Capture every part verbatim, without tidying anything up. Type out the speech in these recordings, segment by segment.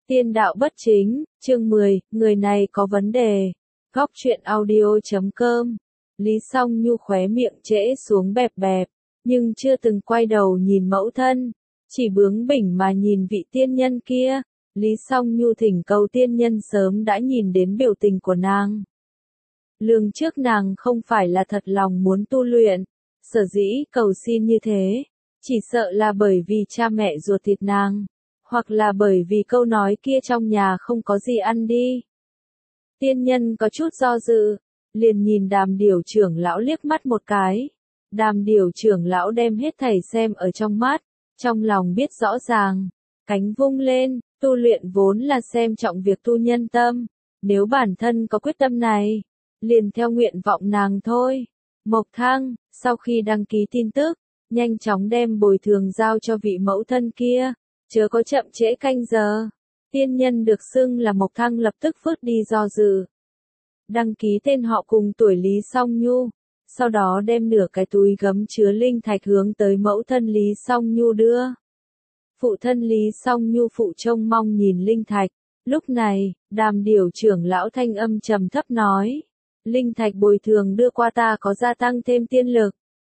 Tiên đạo bất chính, chương mười, người này có vấn đề. Góc truyện audio chấm com. Lý Song Nhu khóe miệng trễ xuống bẹp bẹp, nhưng chưa từng quay đầu nhìn mẫu thân, chỉ bướng bỉnh mà nhìn vị tiên nhân kia. Lý Song Nhu thỉnh cầu tiên nhân sớm đã nhìn đến biểu tình của nàng. Lường trước nàng không phải là thật lòng muốn tu luyện, sở dĩ cầu xin như thế, chỉ sợ là bởi vì cha mẹ ruột thịt nàng, hoặc là bởi vì câu nói kia trong nhà không có gì ăn đi. Tiên nhân có chút do dự, liền nhìn Đàm Điểu trưởng lão liếc mắt một cái. Đàm Điểu trưởng lão đem hết thảy xem ở trong mắt, trong lòng biết rõ ràng, cánh vung lên, tu luyện vốn là xem trọng việc tu nhân tâm, nếu bản thân có quyết tâm này, liền theo nguyện vọng nàng thôi. Mộc Thăng, sau khi đăng ký tin tức, nhanh chóng đem bồi thường giao cho vị mẫu thân kia, chớ có chậm trễ canh giờ. Tiên nhân được xưng là Mộc Thăng lập tức phớt đi do dự. Đăng ký tên họ cùng tuổi Lý Song Nhu, sau đó đem nửa cái túi gấm chứa linh thạch hướng tới mẫu thân Lý Song Nhu đưa. Phụ thân Lý Song Nhu phụ trông mong nhìn linh thạch, lúc này, Đàm Điểu trưởng lão thanh âm trầm thấp nói, linh thạch bồi thường đưa qua ta có gia tăng thêm tiên lực.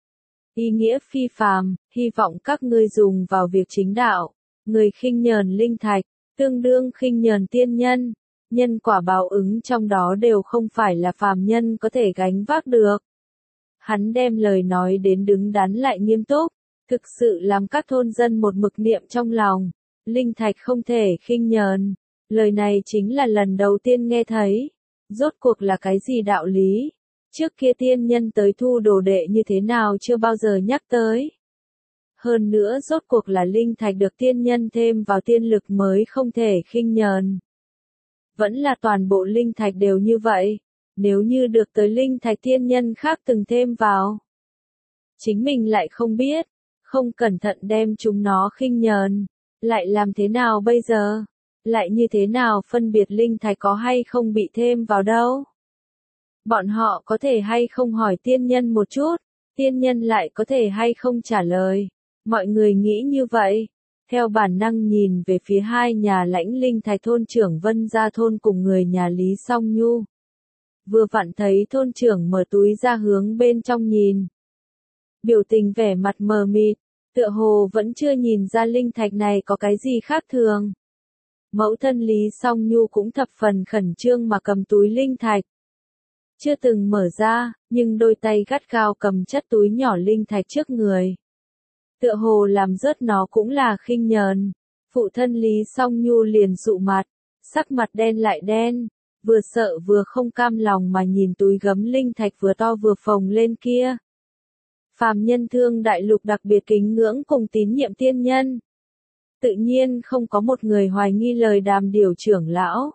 Ý nghĩa phi phàm, hy vọng các ngươi dùng vào việc chính đạo. Người khinh nhờn linh thạch, tương đương khinh nhờn tiên nhân, nhân quả báo ứng trong đó đều không phải là phàm nhân có thể gánh vác được. Hắn đem lời nói đến đứng đắn lại nghiêm túc, thực sự làm các thôn dân một mực niệm trong lòng, linh thạch không thể khinh nhờn. Lời này chính là lần đầu tiên nghe thấy, rốt cuộc là cái gì đạo lý, trước kia tiên nhân tới thu đồ đệ như thế nào chưa bao giờ nhắc tới. Hơn nữa rốt cuộc là linh thạch được tiên nhân thêm vào tiên lực mới không thể khinh nhờn. Vẫn là toàn bộ linh thạch đều như vậy, nếu như được tới linh thạch tiên nhân khác từng thêm vào. Chính mình lại không biết, không cẩn thận đem chúng nó khinh nhờn, lại làm thế nào bây giờ? Lại như thế nào phân biệt linh thạch có hay không bị thêm vào đâu? Bọn họ có thể hay không hỏi tiên nhân một chút, tiên nhân lại có thể hay không trả lời. Mọi người nghĩ như vậy, theo bản năng nhìn về phía hai nhà lãnh linh thạch thôn trưởng Vân Gia thôn cùng người nhà Lý Song Nhu. Vừa vặn thấy thôn trưởng mở túi ra hướng bên trong nhìn. Biểu tình vẻ mặt mờ mịt, tựa hồ vẫn chưa nhìn ra linh thạch này có cái gì khác thường. Mẫu thân Lý Song Nhu cũng thập phần khẩn trương mà cầm túi linh thạch. Chưa từng mở ra, nhưng đôi tay gắt gao cầm chất túi nhỏ linh thạch trước người. Tựa hồ làm rớt nó cũng là khinh nhờn. Phụ thân Lý Song Nhu liền dụ mặt, sắc mặt đen lại đen, vừa sợ vừa không cam lòng mà nhìn túi gấm linh thạch vừa to vừa phồng lên kia. Phàm nhân thương đại lục đặc biệt kính ngưỡng cùng tín nhiệm tiên nhân. Tự nhiên không có một người hoài nghi lời Đàm Điểu trưởng lão.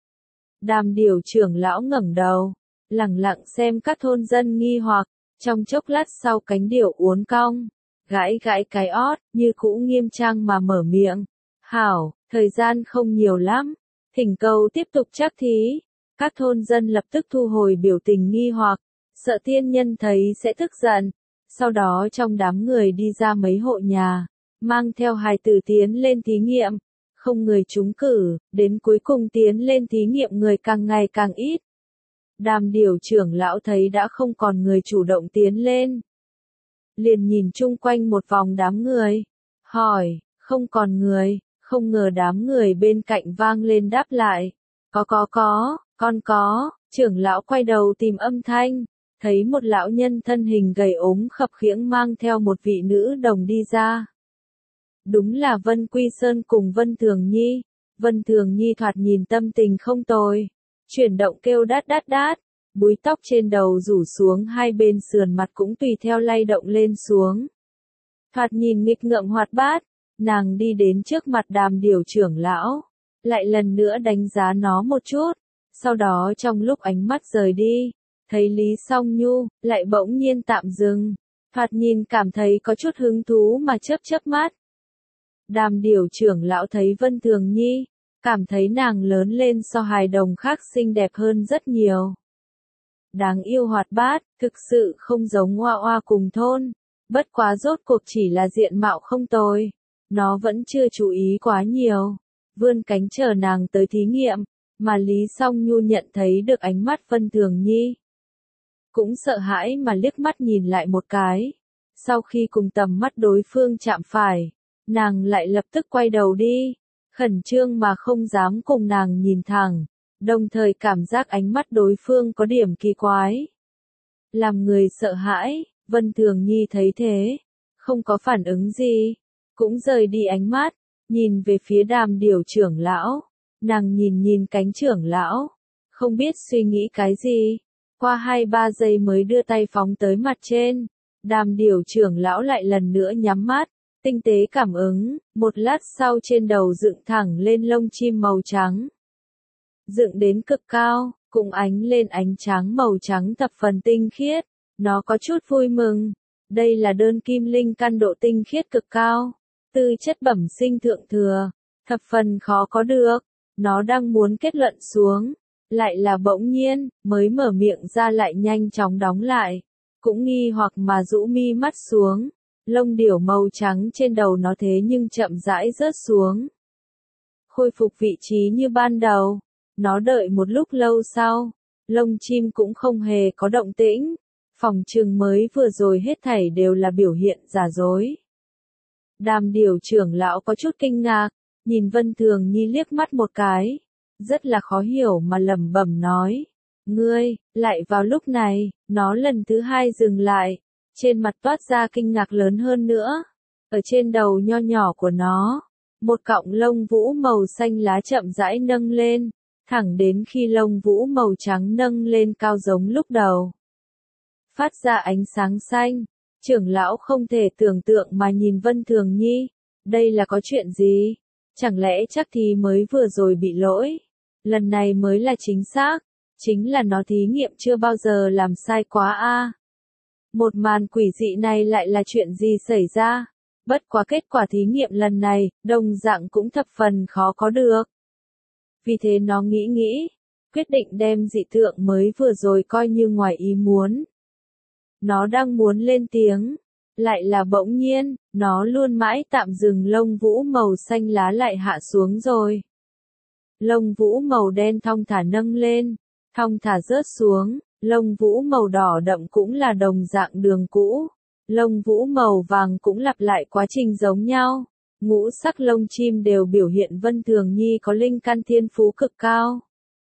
Đàm Điểu trưởng lão ngẩng đầu, lẳng lặng xem các thôn dân nghi hoặc, trong chốc lát sau cánh điểu uốn cong, gãi gãi cái ót, như cũ nghiêm trang mà mở miệng. Hảo, thời gian không nhiều lắm, thỉnh cầu tiếp tục chắc thí. Các thôn dân lập tức thu hồi biểu tình nghi hoặc, sợ tiên nhân thấy sẽ tức giận. Sau đó trong đám người đi ra mấy hộ nhà, mang theo hài tử tiến lên thí nghiệm, không người trúng cử, đến cuối cùng tiến lên thí nghiệm người càng ngày càng ít. Đàm Điểu trưởng lão thấy đã không còn người chủ động tiến lên. Liền nhìn chung quanh một vòng đám người, hỏi, không còn người, không ngờ đám người bên cạnh vang lên đáp lại. Có có có, con có, trưởng lão quay đầu tìm âm thanh, thấy một lão nhân thân hình gầy ốm khập khiễng mang theo một vị nữ đồng đi ra. Đúng là Vân Quy Sơn cùng Vân Thường Nhi. Vân Thường Nhi thoạt nhìn tâm tình không tồi, chuyển động kêu đát đát đát, búi tóc trên đầu rủ xuống hai bên sườn mặt cũng tùy theo lay động lên xuống. Thoạt nhìn nghịch ngợm hoạt bát, nàng đi đến trước mặt Đàm Điểu trưởng lão, lại lần nữa đánh giá nó một chút, sau đó trong lúc ánh mắt rời đi, thấy Lý Song Nhu, lại bỗng nhiên tạm dừng, thoạt nhìn cảm thấy có chút hứng thú mà chớp chớp mắt. Đàm Điểu trưởng lão thấy Vân Thường Nhi, cảm thấy nàng lớn lên so hài đồng khác xinh đẹp hơn rất nhiều. Đáng yêu hoạt bát, thực sự không giống Hoa Hoa cùng thôn, bất quá rốt cuộc chỉ là diện mạo không tồi, nó vẫn chưa chú ý quá nhiều. vươn cánh chờ nàng tới thí nghiệm, mà Lý Song Nhu nhận thấy được ánh mắt Vân Thường Nhi. Cũng sợ hãi mà liếc mắt nhìn lại một cái. Sau khi cùng tầm mắt đối phương chạm phải, nàng lại lập tức quay đầu đi, khẩn trương mà không dám cùng nàng nhìn thẳng, đồng thời cảm giác ánh mắt đối phương có điểm kỳ quái. Làm người sợ hãi, Vân Thường Nhi thấy thế, không có phản ứng gì, cũng rời đi ánh mắt, nhìn về phía Đàm Điểu trưởng lão. Nàng nhìn nhìn cánh trưởng lão, không biết suy nghĩ cái gì, qua hai ba giây mới đưa tay phóng tới mặt trên. Đàm Điểu trưởng lão lại lần nữa nhắm mắt, tinh tế cảm ứng, một lát sau trên đầu dựng thẳng lên lông chim màu trắng. Dựng đến cực cao, cùng ánh lên ánh trắng màu trắng thập phần tinh khiết, nó có chút vui mừng. Đây là đơn kim linh căn độ tinh khiết cực cao, tư chất bẩm sinh thượng thừa, thập phần khó có được. Nó đang muốn kết luận xuống, lại là bỗng nhiên, mới mở miệng ra lại nhanh chóng đóng lại, cũng nghi hoặc mà rũ mi mắt xuống, lông điểu màu trắng trên đầu nó thế nhưng chậm rãi rớt xuống. Khôi phục vị trí như ban đầu, nó đợi một lúc lâu sau, lông chim cũng không hề có động tĩnh, phòng trường mới vừa rồi hết thảy đều là biểu hiện giả dối. Đàm Điểu trưởng lão có chút kinh ngạc, nhìn Vân Thường Nhi liếc mắt một cái, rất là khó hiểu mà lẩm bẩm nói, ngươi, lại vào lúc này, nó lần thứ hai dừng lại, trên mặt toát ra kinh ngạc lớn hơn nữa, ở trên đầu nho nhỏ của nó, một cọng lông vũ màu xanh lá chậm rãi nâng lên, thẳng đến khi lông vũ màu trắng nâng lên cao giống lúc đầu. Phát ra ánh sáng xanh, trưởng lão không thể tưởng tượng mà nhìn Vân Thường Nhi, đây là có chuyện gì? Chẳng lẽ chắc thì mới vừa rồi bị lỗi, lần này mới là chính xác, chính là nó thí nghiệm chưa bao giờ làm sai quá a. Một màn quỷ dị này lại là chuyện gì xảy ra? Bất quá kết quả thí nghiệm lần này, đồng dạng cũng thập phần khó có được. Vì thế nó nghĩ nghĩ, quyết định đem dị tượng mới vừa rồi coi như ngoài ý muốn. Nó đang muốn lên tiếng, lại là bỗng nhiên, nó luôn mãi tạm dừng lông vũ màu xanh lá lại hạ xuống rồi. Lông vũ màu đen thong thả nâng lên, thong thả rớt xuống, lông vũ màu đỏ đậm cũng là đồng dạng đường cũ, lông vũ màu vàng cũng lặp lại quá trình giống nhau. Ngũ sắc lông chim đều biểu hiện Vân Thường Nhi có linh căn thiên phú cực cao.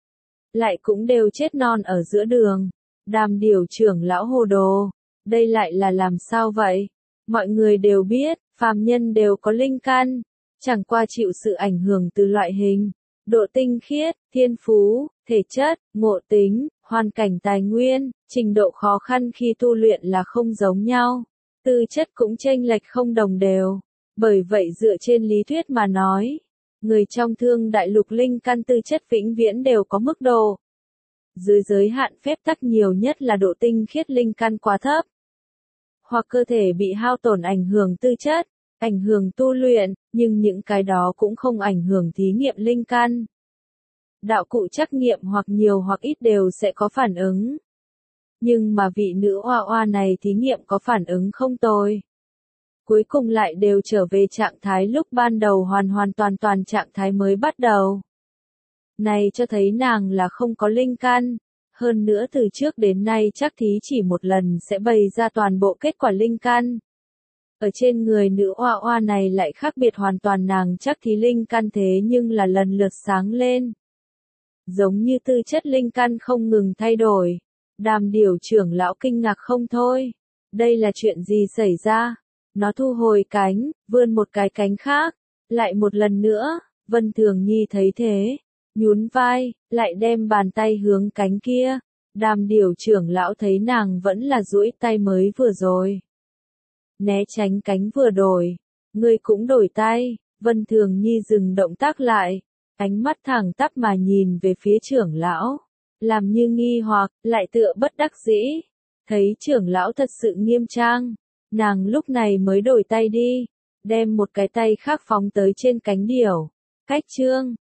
Lại cũng đều chết non ở giữa đường. Đàm Điểu trưởng lão hồ đồ, đây lại là làm sao vậy? Mọi người đều biết, phàm nhân đều có linh căn, chẳng qua chịu sự ảnh hưởng từ loại hình, độ tinh khiết, thiên phú, thể chất, ngộ tính, hoàn cảnh tài nguyên, trình độ khó khăn khi tu luyện là không giống nhau, tư chất cũng chênh lệch không đồng đều. Bởi vậy dựa trên lý thuyết mà nói, người trong Thương Đại Lục linh căn tư chất vĩnh viễn đều có mức độ. Dưới giới hạn phép tắc nhiều nhất là độ tinh khiết linh căn quá thấp, hoặc cơ thể bị hao tổn ảnh hưởng tư chất, ảnh hưởng tu luyện, nhưng những cái đó cũng không ảnh hưởng thí nghiệm linh căn. Đạo cụ trắc nghiệm hoặc nhiều hoặc ít đều sẽ có phản ứng. Nhưng mà vị nữ oa oa này thí nghiệm có phản ứng không tồi. Cuối cùng lại đều trở về trạng thái lúc ban đầu hoàn hoàn toàn toàn trạng thái mới bắt đầu. Này cho thấy nàng là không có linh căn, hơn nữa từ trước đến nay chắc thí chỉ một lần sẽ bày ra toàn bộ kết quả linh căn. Ở trên người nữ oa oa này lại khác biệt hoàn toàn, nàng chắc thí linh căn thế nhưng là lần lượt sáng lên. Giống như tư chất linh căn không ngừng thay đổi. Đàm Điểu trưởng lão kinh ngạc không thôi. Đây là chuyện gì xảy ra? Nó thu hồi cánh, vươn một cái cánh khác, lại một lần nữa, Vân Thường Nhi thấy thế, nhún vai, lại đem bàn tay hướng cánh kia. Đàm Điểu trưởng lão thấy nàng vẫn là duỗi tay mới vừa rồi. Né tránh cánh vừa đổi, ngươi cũng đổi tay. Vân Thường Nhi dừng động tác lại, ánh mắt thẳng tắp mà nhìn về phía trưởng lão, làm như nghi hoặc, lại tựa bất đắc dĩ. Thấy trưởng lão thật sự nghiêm trang, nàng lúc này mới đổi tay đi, đem một cái tay khác phóng tới trên cánh điểu. Cách chương